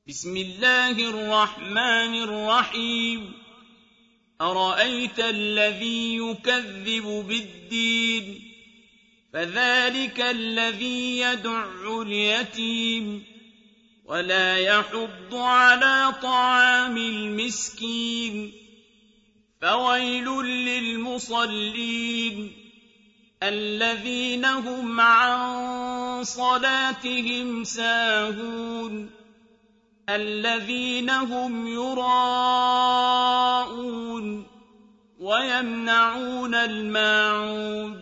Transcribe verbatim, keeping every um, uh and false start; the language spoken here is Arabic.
بسم الله الرحمن الرحيم أرأيت الذي يكذب بالدين فذلك الذي يدع اليتيم ولا يحض على طعام المسكين فويل للمصلين الذين هم عن صلاتهم ساهون الذين هم يراءون ويمنعون الماعون